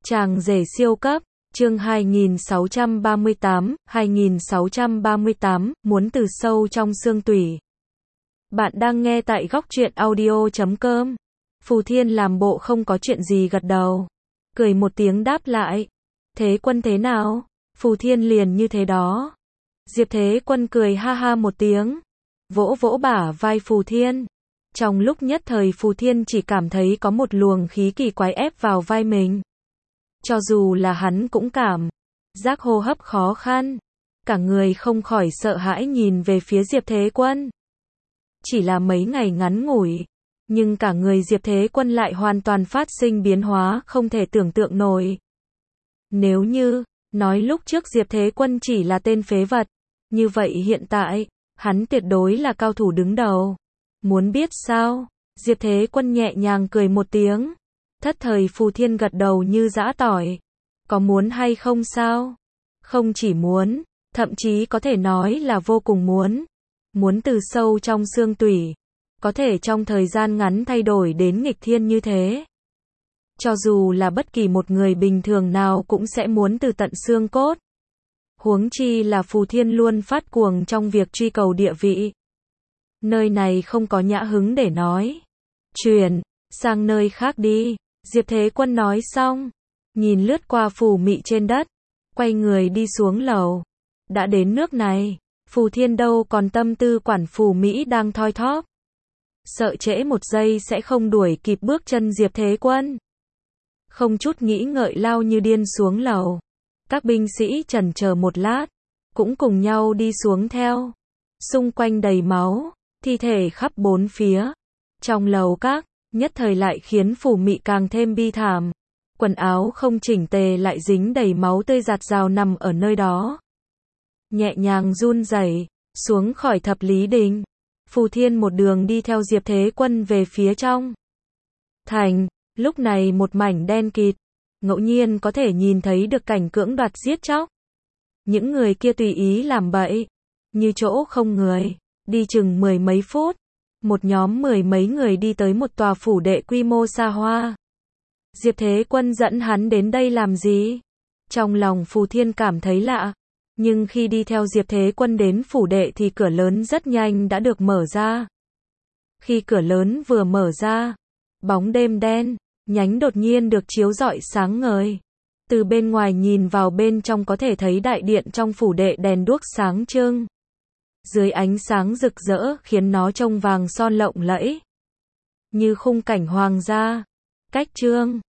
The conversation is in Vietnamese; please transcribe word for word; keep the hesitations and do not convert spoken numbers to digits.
Chàng rể siêu cấp, chương hai nghìn sáu trăm ba mươi tám, hai nghìn sáu trăm ba mươi tám, muốn từ sâu trong xương tủy. Bạn đang nghe tại góc truyện audio chấm com. Phù Thiên làm bộ không có chuyện gì gật đầu. Cười một tiếng đáp lại. Thế Quân thế nào? Phù Thiên liền như thế đó. Diệp Thế Quân cười ha ha một tiếng. Vỗ vỗ bả vai Phù Thiên. Trong lúc nhất thời Phù Thiên chỉ cảm thấy có một luồng khí kỳ quái ép vào vai mình. Cho dù là hắn cũng cảm giác hô hấp khó khăn. Cả người không khỏi sợ hãi nhìn về phía Diệp Thế Quân. Chỉ là mấy ngày ngắn ngủi, nhưng cả người Diệp Thế Quân lại hoàn toàn phát sinh biến hóa không thể tưởng tượng nổi. Nếu như nói lúc trước Diệp Thế Quân chỉ là tên phế vật, như vậy hiện tại, hắn tuyệt đối là cao thủ đứng đầu. Muốn biết sao? Diệp Thế Quân nhẹ nhàng cười một tiếng. Thất thời Phù Thiên gật đầu như giã tỏi. Có muốn hay không sao? Không chỉ muốn, thậm chí có thể nói là vô cùng muốn. Muốn từ sâu trong xương tủy, có thể trong thời gian ngắn thay đổi đến nghịch thiên như thế. Cho dù là bất kỳ một người bình thường nào cũng sẽ muốn từ tận xương cốt. Huống chi là Phù Thiên luôn phát cuồng trong việc truy cầu địa vị. Nơi này không có nhã hứng để nói. Chuyển sang nơi khác đi. Diệp Thế Quân nói xong, nhìn lướt qua phù mị trên đất, quay người đi xuống lầu. Đã đến nước này, Phù Thiên đâu còn tâm tư quản phù Mỹ đang thoi thóp. Sợ trễ một giây sẽ không đuổi kịp bước chân Diệp Thế Quân. Không chút nghĩ ngợi lao như điên xuống lầu. Các binh sĩ chần chờ một lát, cũng cùng nhau đi xuống theo. Xung quanh đầy máu, thi thể khắp bốn phía. Trong lầu các, nhất thời lại khiến phù mị càng thêm bi thảm. Quần áo không chỉnh tề lại dính đầy máu tươi giạt rào nằm ở nơi đó. Nhẹ nhàng run rẩy xuống khỏi thập lý đình. Phù Thiên một đường đi theo Diệp Thế Quân về phía trong thành. Lúc này một mảnh đen kịt, ngẫu nhiên có thể nhìn thấy được cảnh cưỡng đoạt giết chóc. Những người kia tùy ý làm bậy, như chỗ không người. Đi chừng mười mấy phút, một nhóm mười mấy người đi tới một tòa phủ đệ quy mô xa hoa. Diệp Thế Quân dẫn hắn đến đây làm gì? Trong lòng Phù Thiên cảm thấy lạ, nhưng khi đi theo Diệp Thế Quân đến phủ đệ thì cửa lớn rất nhanh đã được mở ra. Khi cửa lớn vừa mở ra, bóng đêm đen nhánh đột nhiên được chiếu rọi sáng ngời. Từ bên ngoài nhìn vào bên trong có thể thấy đại điện trong phủ đệ đèn đuốc sáng trưng. Dưới ánh sáng rực rỡ khiến nó trông vàng son lộng lẫy. Như khung cảnh hoàng gia. Cách chương